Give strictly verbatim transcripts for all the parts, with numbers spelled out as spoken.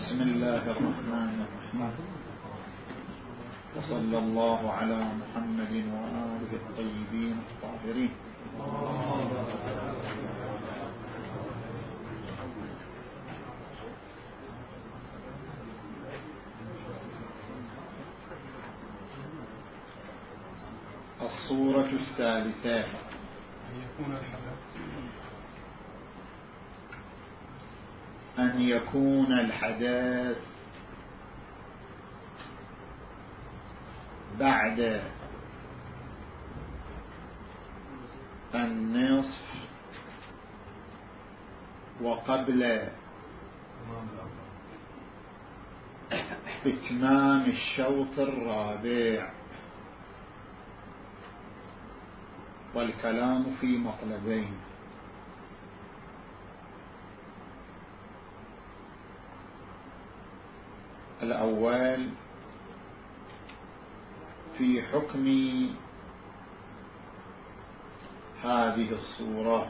بسم الله الرحمن الرحيم، وصلى الله على محمد وآله الطيبين الطاهرين. الصورة الثالثة: أن يكون الحدث بعد النصف وقبل إتمام الشوط الرابع، والكلام في مطلبين: الأول في حكم هذه الصورة،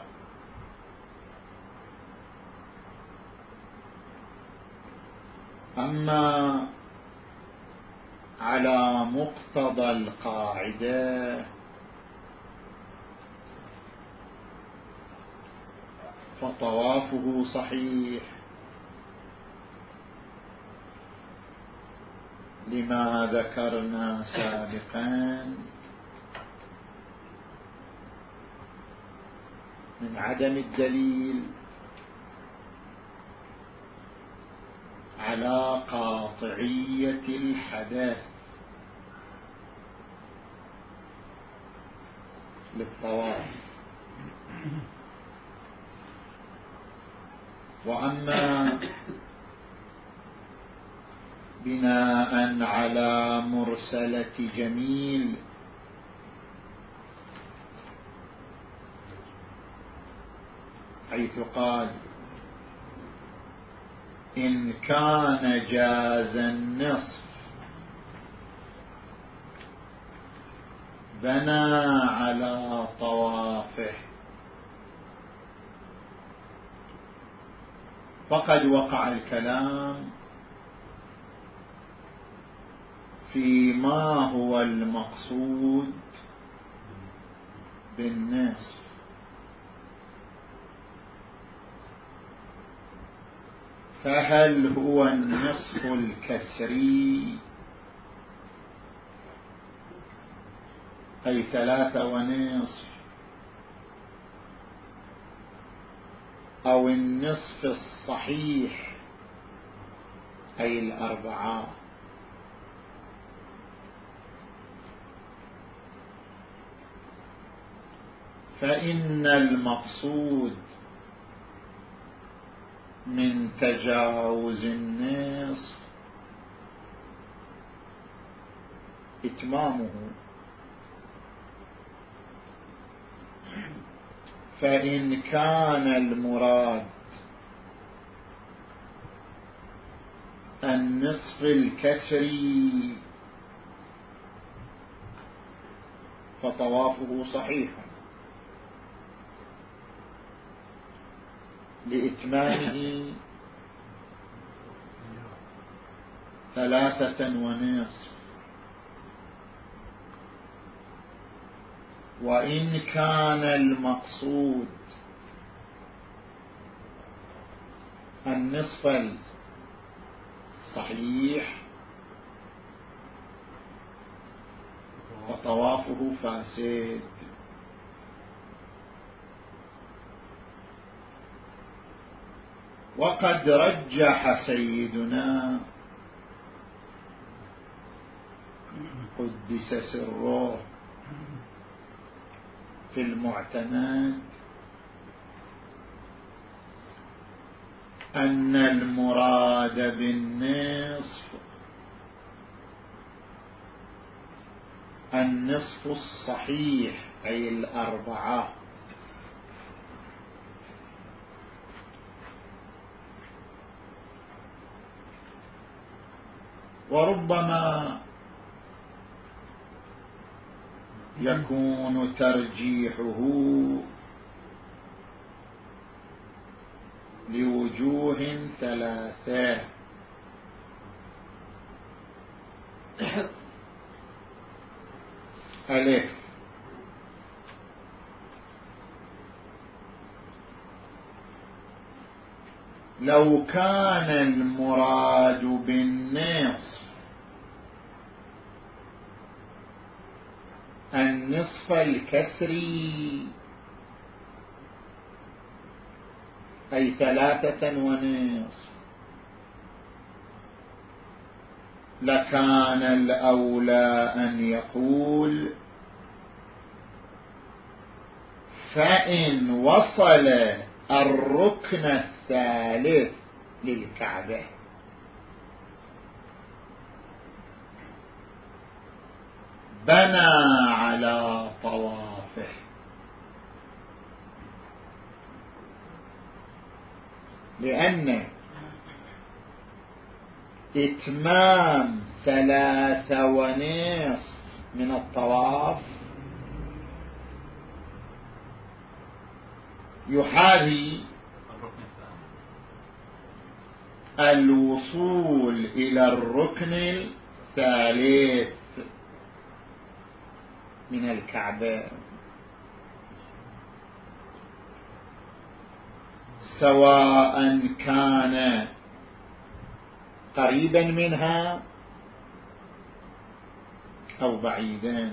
أما على مقتضى القاعدة فطوافه صحيح لما ذكرنا سابقا من عدم الدليل على قاطعية الحدث للطواف. وأما بناء على مرسلة جميل حيث قال: إن كان جاز النصف بنى على طوافه، فقد وقع الكلام فيما هو المقصود بالنصف. فهل هو النصف الكسري أي ثلاثة ونصف، أو النصف الصحيح أي الأربعة؟ فإن المقصود من تجاوز النصف إتمامه، فإن كان المراد النصف الكسري فطوافه صحيح لإتمامه ثلاثة ونصف. وإن كان المقصود النصف الصحيح فطوافه فاسد. وقد رجح سيدنا قدس سره في المعتمد أن المراد بالنصف النصف الصحيح أي الأربعة، وربما يكون ترجيحه لوجوه ثلاثة. ألف لو كان المراد بالنصف النصف الكسري أي ثلاثة ونصف لكان الأولى أن يقول فإن وصل الركن الثالث للكعبة بنى على طوافه، لأن إتمام ثلاثة ونصف من الطواف يحاذي الوصول إلى الركن الثالث من الكعبة، سواء كان قريبا منها أو بعيدا.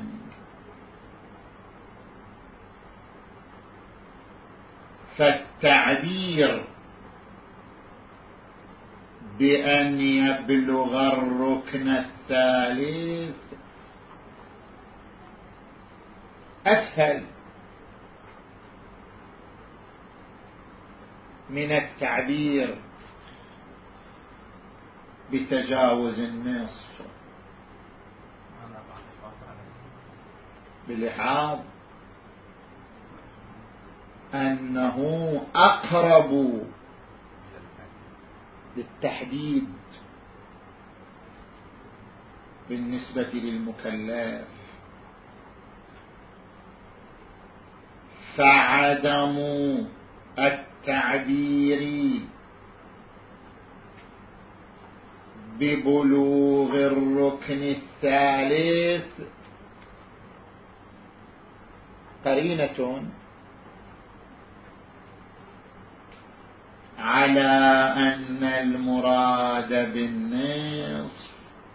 فالتعبير بأن يبلغ الركن الثالث أسهل من التعبير بتجاوز النصف، بلحاظ أنه أقرب للتحديد بالنسبة للمكلف. فعدم التعبير ببلوغ الركن الثالث قرينة على أن المراد بالنصف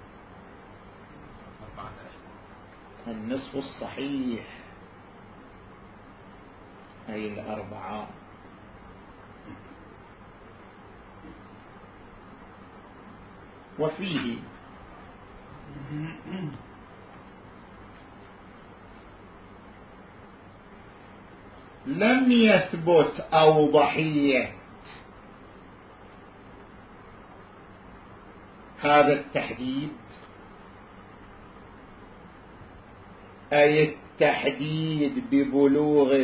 النصف الصحيح أي الأربعة. وفيه لم يثبت أوضحية هذا التحديد، أي التحديد ببلوغ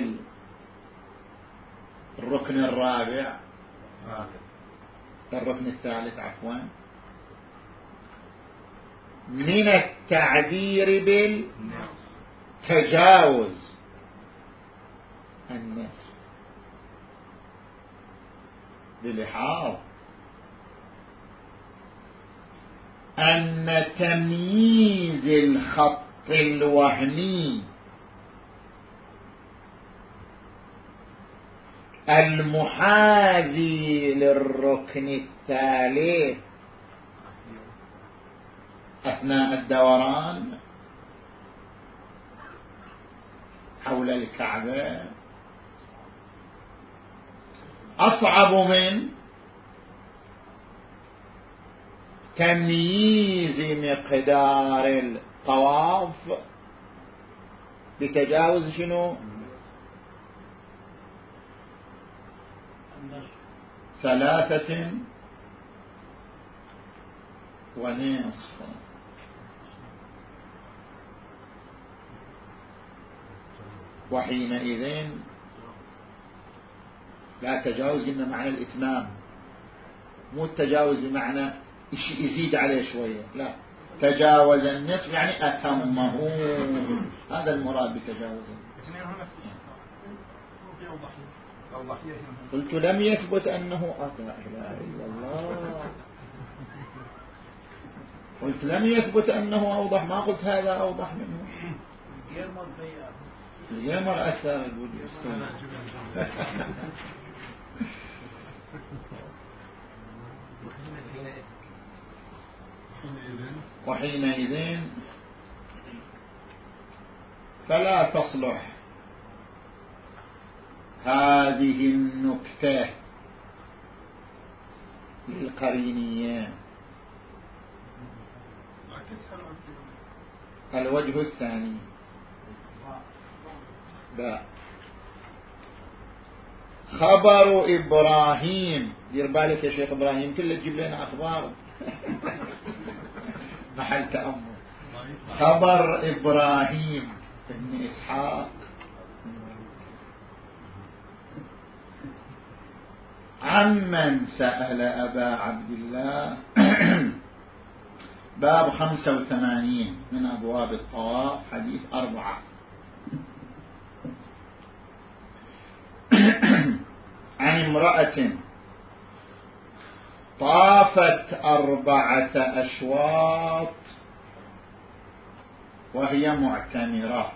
الركن الرابع الركن الثالث عفوا من التعبير بالتجاوز النصف، بلحاظ أن تمييز الخط الوهمي المحاذي للركن الثالث أثناء الدوران حول الكعبة أصعب من تمييز مقدار الطواف بتجاوز شنو؟ ثلاثة ونصف. وحينئذ لا تجاوز قلنا معنى الإتمام، مو التجاوز بمعنى يزيد عليه شوية، لا، تجاوز النصف يعني أتمه، هذا المراد بتجاوز. قلت لم يثبت أنه لا إله إلا الله. قلت لم يثبت أنه أوضح، ما قلت هذا أوضح منه. الجمر أكثر الوجود. وحينئذ فلا تصلح هذه النكتة للقرينية. الوجه الثاني لا، خبر إبراهيم. دير بالك يا شيخ إبراهيم كله تجيب لنا أخبار محل تأمل. خبر إبراهيم ابن إسحاق عمن سأل أبا عبد الله باب خمسة وثمانين من أبواب الطواف، حديث أربعة. عن امرأة طافت أربعة أشواط وهي معتمرة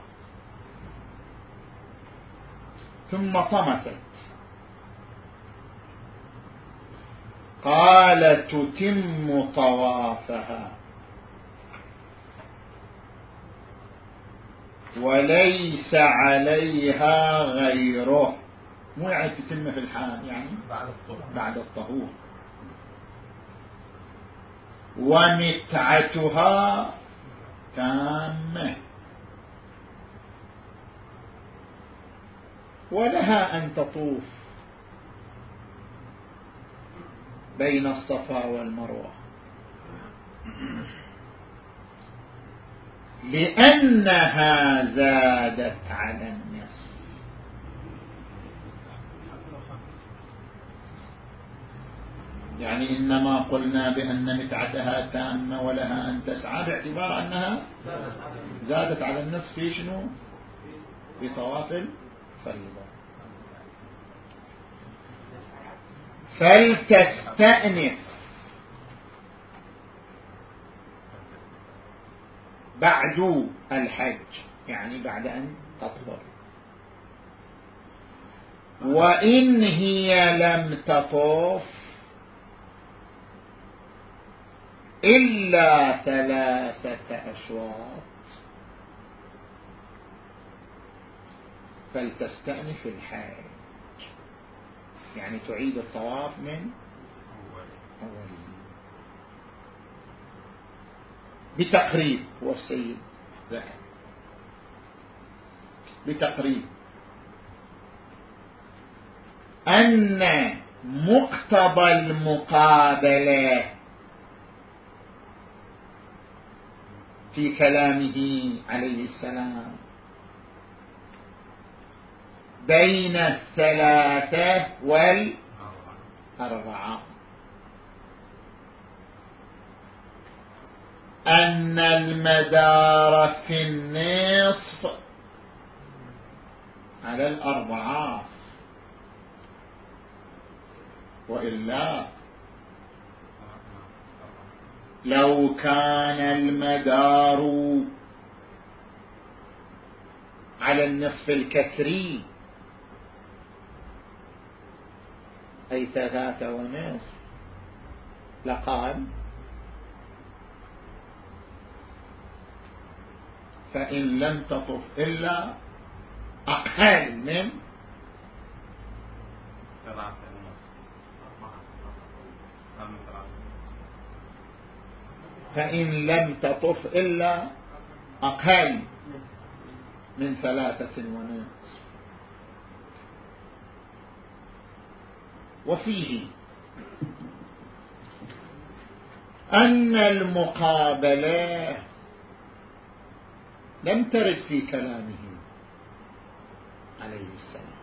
ثم طمست، قال تتم طوافها وليس عليها غيره. مو يعني تتم في الحال، يعني بعد الطهور. ومتعتها تامة، ولها أن تطوف بين الصفا والمروة، لأنها زادت على النصف. يعني إنما قلنا بأن متعتها تامة ولها أن تسعى باعتبار أنها زادت على النصف في شنو؟ في طواف الفريضة. فلتستأنف بعد الحج، يعني بعد أن تطهر. وإن هي لم تطوف إلا ثلاثة أشواط فلتستأنف الحج، يعني تعيد الطواف من أوله بتقريب. هو السيد ذكر بتقريب أن مقتضى المقابلة في كلامه عليه السلام بين الثلاثة والأربعة أن المدار في النصف على الأربعة، وإلا لو كان المدار على النصف الكسري أي ثلاثة ونصف لقال فإن لم تطف إلا أقل من فإن لم تطف إلا أقل من ثلاثة ونصف. وفيه أن المقابلة لم ترد في كلامه عليه السلام،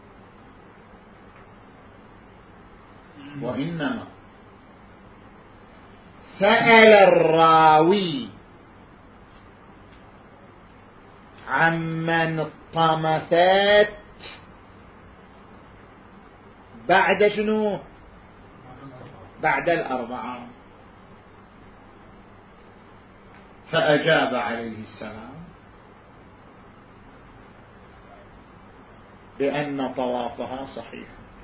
وإنما سأل الراوي عمن طمثت بعد شنو؟ بعد الأربعة. فأجاب عليه السلام بأن طوافها صحيح،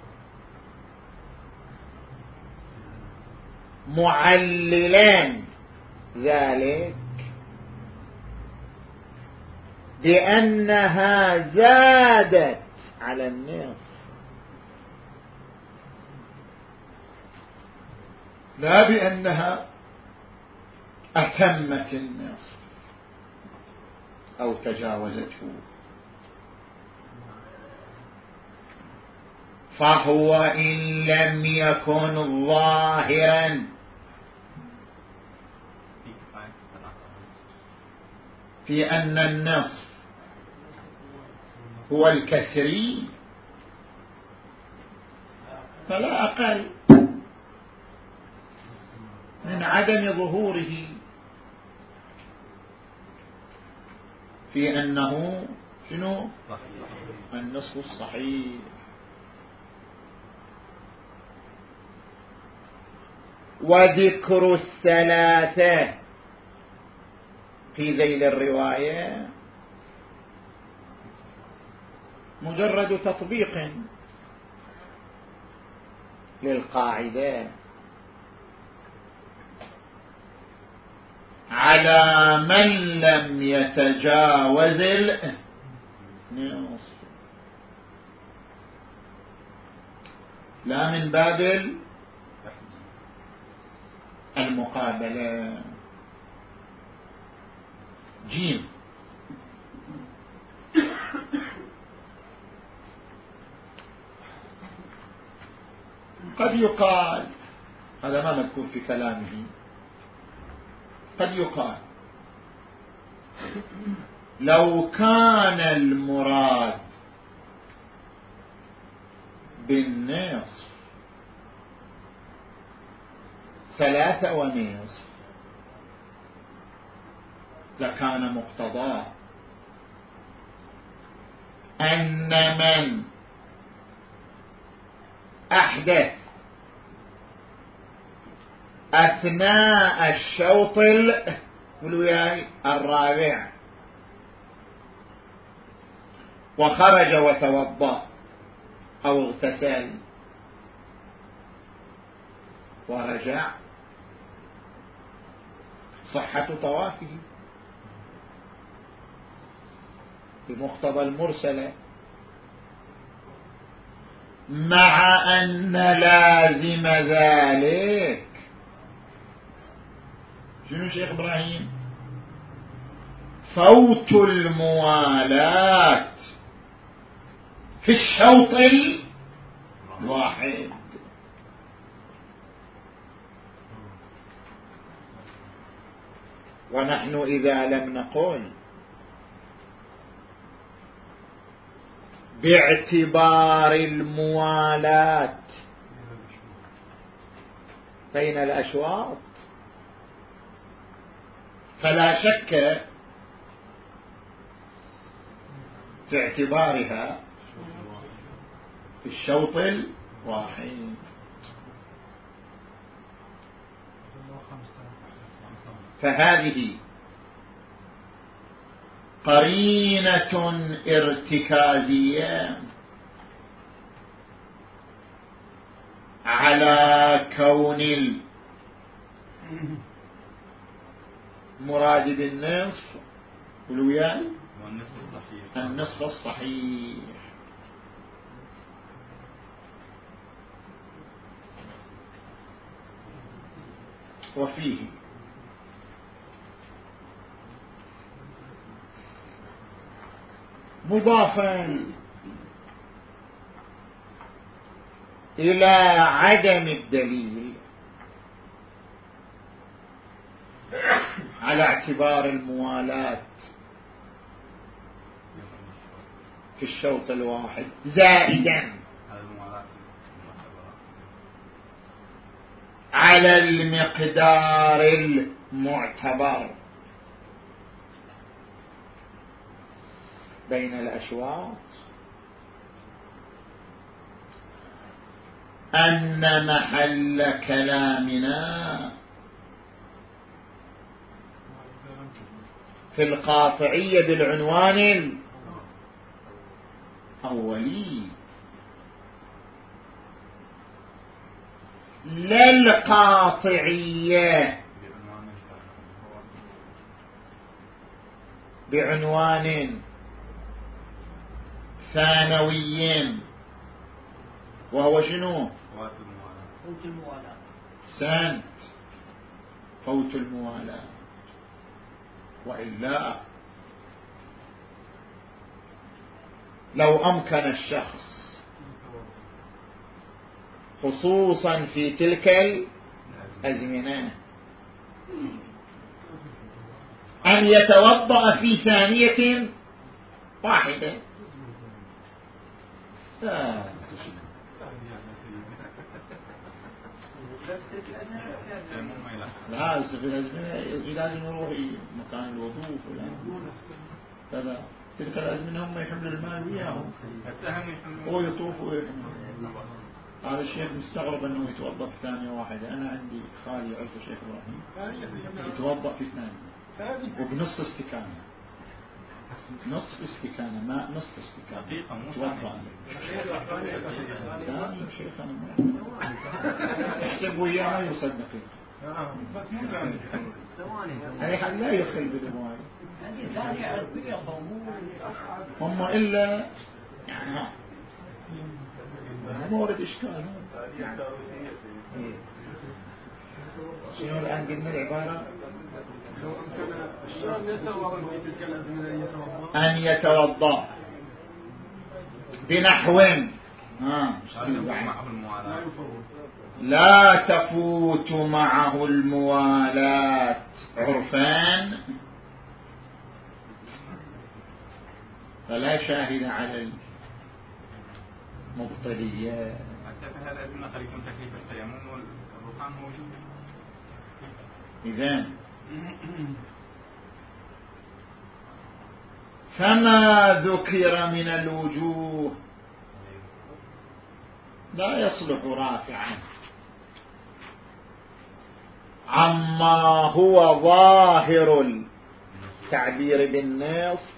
معللا ذلك بأنها زادت على النصف، لا بأنها أتمت النصف أو تجاوزته. فهو إن لم يكن ظاهرا في أن النصف هو الكسري فلا أقل من عدم ظهوره في أنه شنو النصف الصحيح. وذكر الثلاثة في ذيل الرواية مجرد تطبيق للقاعدة على من لم يتجاوز النصف، لا من باب المقابلة. جيم قد يقال، هذا ما مذكور في كلامه، قد يقال لو كان المراد بالنصف ثلاثة ونصف لكان مقتضاه أن من أحدث أثناء الشوط الرابع وخرج وتوضأ أو اغتسل ورجع صحة طوافه بمقتضى المرسلة، مع أن لازم ذلك شنو شيخ إبراهيم؟ فوت الموالاة في الشوط الواحد. ونحن إذا لم نقل باعتبار الموالاة بين الأشواط فلا شك في اعتبارها في الشوط الواحد. فهذه قرينة ارتكازية على كون المراد بالنصف الوياء النصف الصحيح. وفيه مضافا إلى عدم الدليل على اعتبار الموالاة في الشوط الواحد زائدا على المقدار المعتبر بين الأشواط أن محل كلامنا في القاطعية بالعنوان الأولي، لا القاطعية بعنوان ثانوي، وهو شنو؟ فوت الموالاة. سنت فوت الموالاة. وإلا لو أمكن الشخص خصوصا في تلك الأزمنة أن يتوضأ في ثانية واحدة، آه. لا في الأزمنة لازم يروح مكان الوضوء كذا. تلك الأزمنة هم يحملوا المال وياهم، هو يطوف ويحمل. هذا الشيخ مستغرب أنه يتوضأ في ثانية واحدة. أنا عندي خالي عرف الشيخ إبراهيم يتوضأ في ثانية وبنص استكانة، نصف استكانة ماء، نصف استكانة توضأ. ثاني شيخ أنا ما يحسب وياه ما يصدق، يعني لا يخل بالأموال هم إلا يعني مورد إشكال. شنو الآن قلنا العبارة؟ أن يتوضأ بنحو لا تفوت معه الموالاة عرفان، فلا شاهد على المبطليات. هذا أدنى قد يكون تكليف التيمم والركعان موجود. إذن فما ذكر من الوجوه لا يصلح رافعا عما هو ظاهر التعبير بالنصف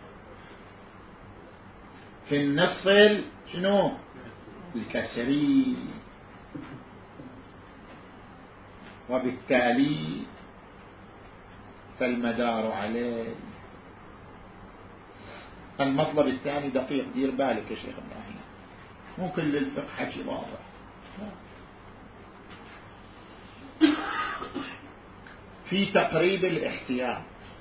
في النفصل شنو الكسري، وبالتالي فالمدار عليه. المطلب الثاني دقيق، دير بالك يا شيخ إبراهيم، ممكن للفقه حكي واضح. في تقريب الاحتياط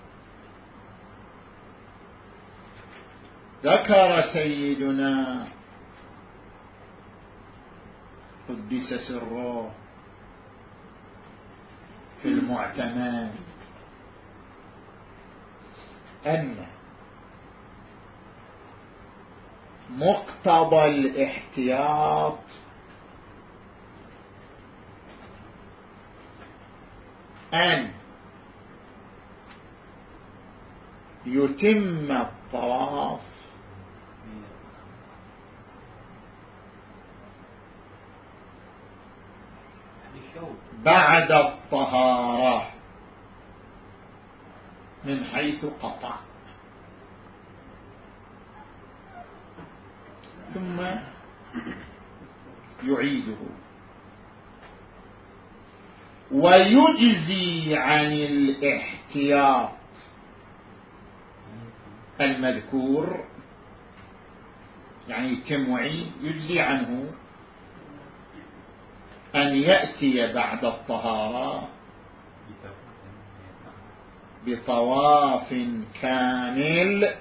ذكر سيدنا قدس سره في المعتمد أن مقتضى الاحتياط أن يتم الطواف بعد الطهارة من حيث قطع، ثم يعيده ويجزي عن الاحتياط المذكور، يعني يتم وعيد يجزي عنه أن يأتي بعد الطهارة بطواف كامل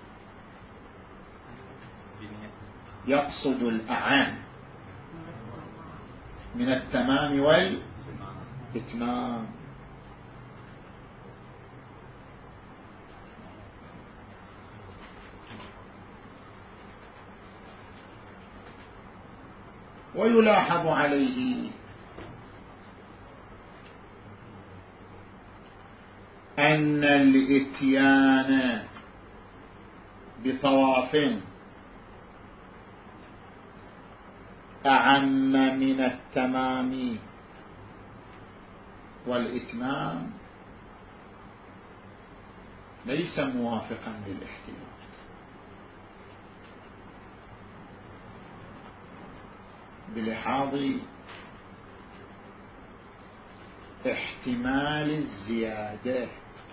يقصد الأعان من التمام والإتمام. ويلاحظ عليه أن الإتيان بطواف أعم من التمام والإتمام ليس موافقا للاحتياط. بلحاظ احتمال الزيادة،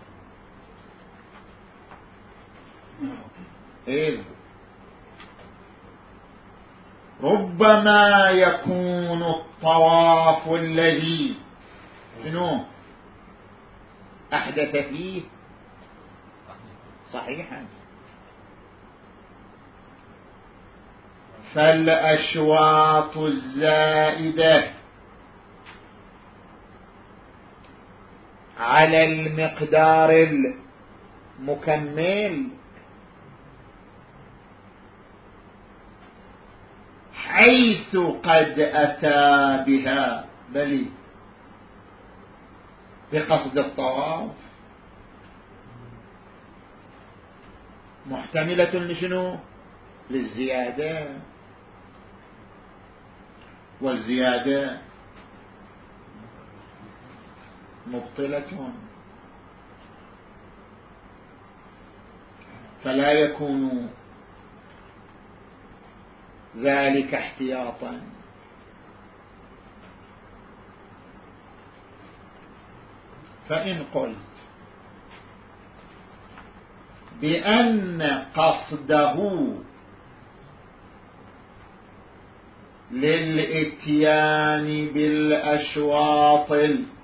إذ ربما يكون الطواف الذي شنو أحدث فيه صحيحا، فالأشواط الزائدة على المقدار المكمل حيث قد أتى بها بل بقصد الطواف محتملة لشنو؟ للزيادة، والزيادة مبطلة، فلا يكون ذلك احتياطا. فإن قلت بأن قصده للإتيان بالأشواط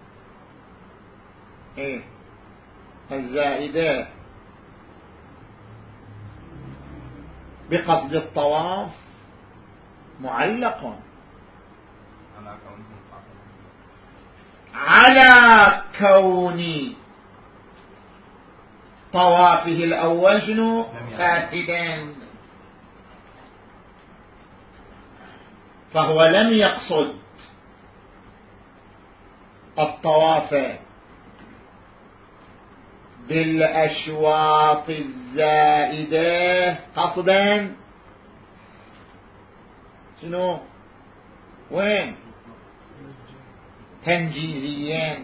الزائدة بقصد الطواف معلق على كون طوافه الأول شنو فاسدا، فهو لم يقصد الطواف بالأشواط الزائدة قصدا شنو وين تنجيزيا،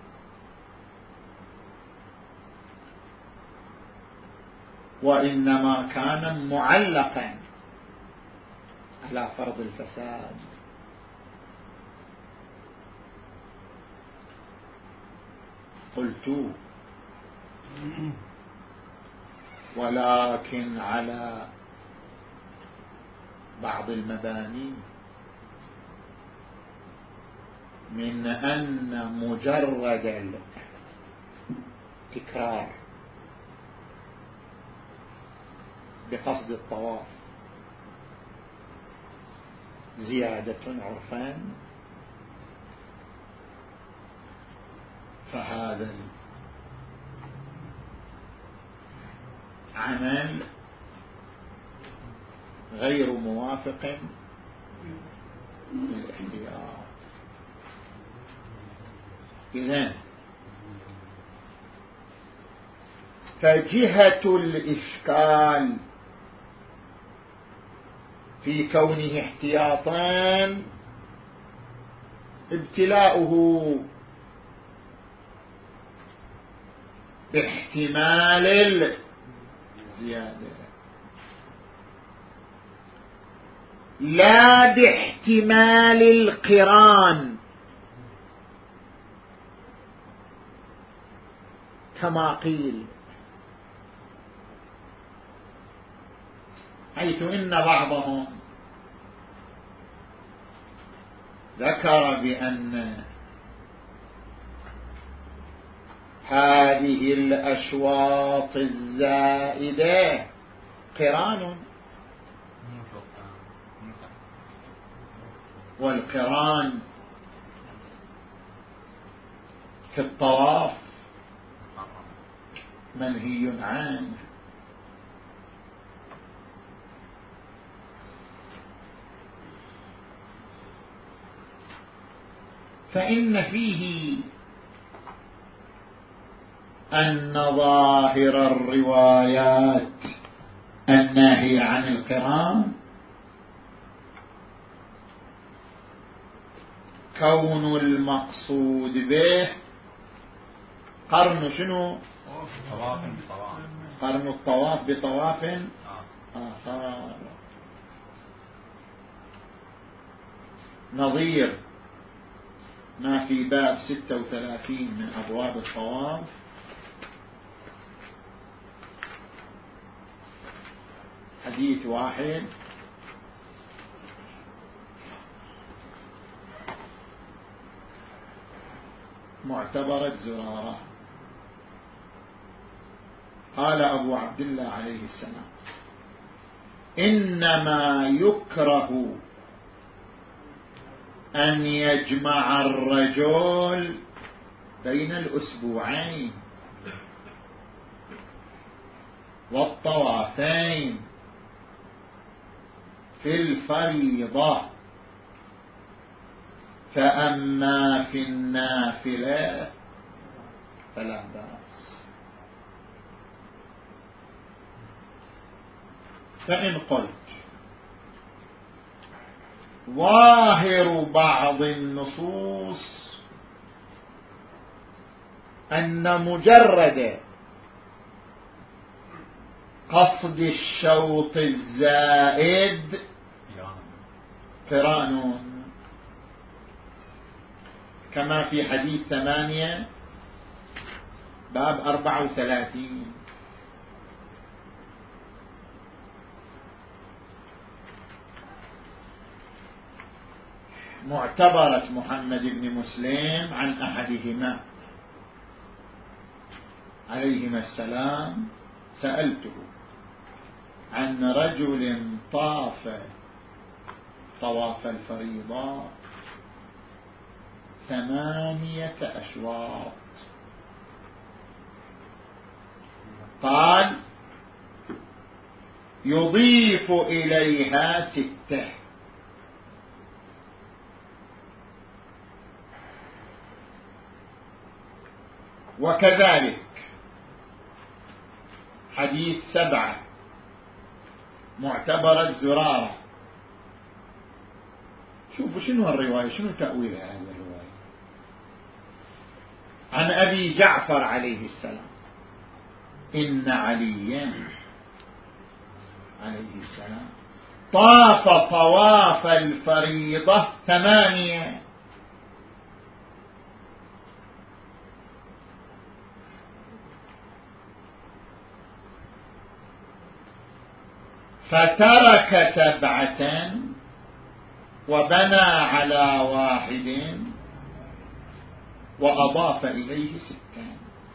وإنما كان معلقا على فرض الفساد. قلت ولكن على بعض المباني من أن مجرد التكرار بقصد الطواف زيادة عرفان، فهذا العمل غير موافق للاحتياط. إذن فجهة الإشكال في كونه احتياطا ابتلاؤه باحتمال الزيادة لا باحتمال القران كما قيل، حيث إن بعضهم ذكر بأن هذه الأشواط الزائدة قران، والقران في الطواف منهي عنه، فإن فيه أن ظاهر الروايات الناهية عن القران كون المقصود به قرن شنو؟ طواف بطواف. قرن الطواف بطواف آه. آخر. نظير ما في باب ستة وثلاثين من أبواب الطواف حديث واحد معتبرة زرارة. قال أبو عبد الله عليه السلام: إنما يكره أن يجمع الرجل بين الأسبوعين والطوافين في الفريضة، فأما في النافلة فلا بأس. فإن قلت ظاهر بعض النصوص أن مجرد قصد الشوط الزائد قران، كما في حديث ثمانية باب أربعة وثلاثين. معتبرة محمد بن مسلم عن أحدهما عليهما السلام: سألته عن رجل طاف طواف الفريضة ثمانية أشواط، قال: يضيف إليها ستة. وكذلك حديث سبعة معتبرة زرارة. شوفوا شنو الرواية، شنو تأويل هذه الرواية. عن أبي جعفر عليه السلام: إن عليا عليه السلام طاف طواف الفريضة ثمانية، فترك سبعة وبنى على واحد وأضاف إليه ستا.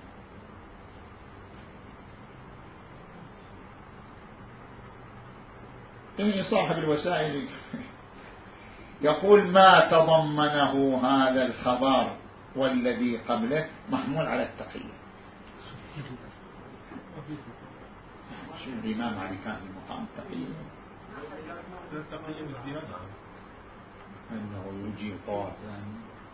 إن صاحب الوسائل يقول: ما تضمنه هذا الخبر والذي قبله محمول على التقية. شو الإمام علي كان في مقام التقية؟ التقية بالزيادة أنه يجيب طوافا،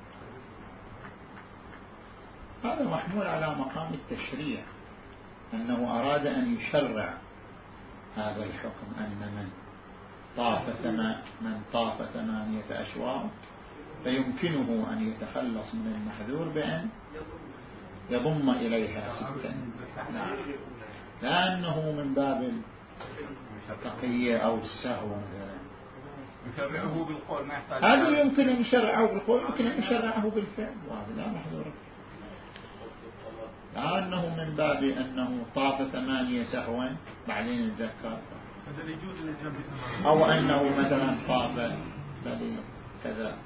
هذا محمول على مقام التشريع، أنه أراد أن يشرع هذا الحكم، أن من طاف من طاف ثمانية أشواط فيمكنه أن يتخلص من المحذور بأن يضم إليها ستا. نعم، لأنه من باب التقية أو السهو مثلا. يشرعه بالقول، ما يحتاج. هذا يمكن أن يشرعه بالقول، يمكن أن يشرعه بالفعل، وهذا لا محذور فيه، لأنه من باب أنه طاف ثمانية سهوا بعدين يتذكر، أو أنه مثلا طاف كذا،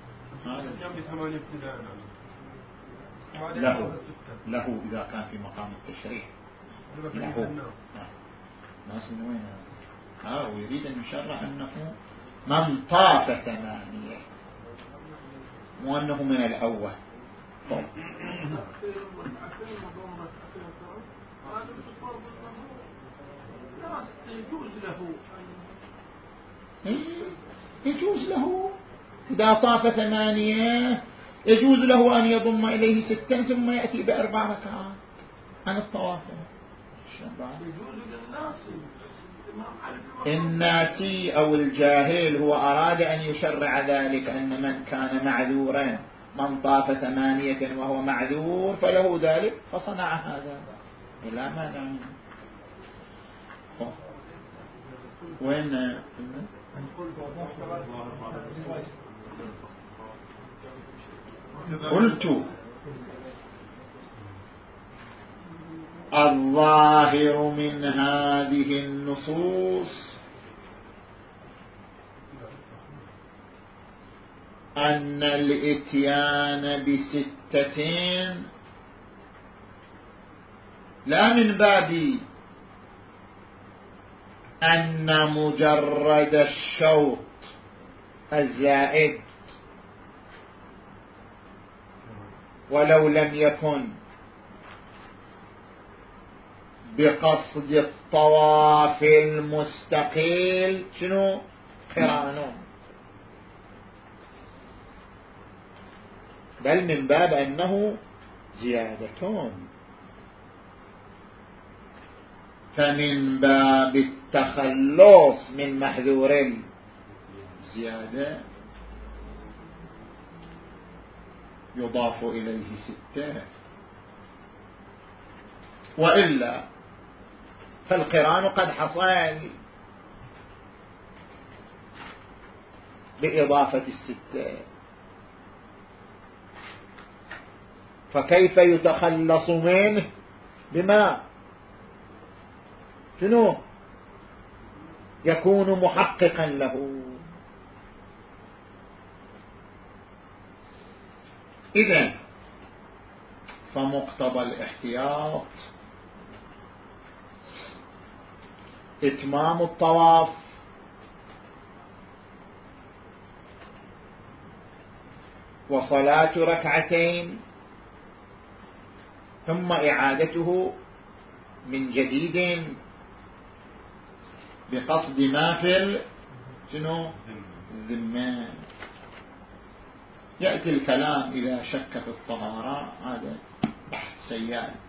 له له إذا كان في مقام التشريع له. ناس من وين هذا؟ ها ويريد أن يشرع أنه من طاف ثمانية، مو أنه من الأول. طب يجوز له إذا طاف ثمانية، يجوز له أن يضم إليه ستا ثم يأتي بأربع ركعات عن الطواف. الناسي أو الجاهل هو أراد أن يشرع ذلك، أن من كان معذورا من طاف ثمانية وهو معذور فله ذلك فصنع هذا لا مانع. وين قلت الظاهر من هذه النصوص أن الإتيان بستة لا من باب أن مجرد الشوط الزائد ولو لم يكن بقصد الطواف المستقيل شنو قران، بل من باب أنه زيادة، فمن باب التخلص من محذور الزيادة يضاف إليه ستة، وإلا فالقران قد حصل بإضافة الستة، فكيف يتخلص منه بما شنو يكون محققا له. إذن فمقتضى الاحتياط إتمام الطواف وصلاة ركعتين ثم إعادته من جديد بقصد ما في شنو الذمة. يأتي الكلام إذا شك في الطهارة، هذا بحث سيال.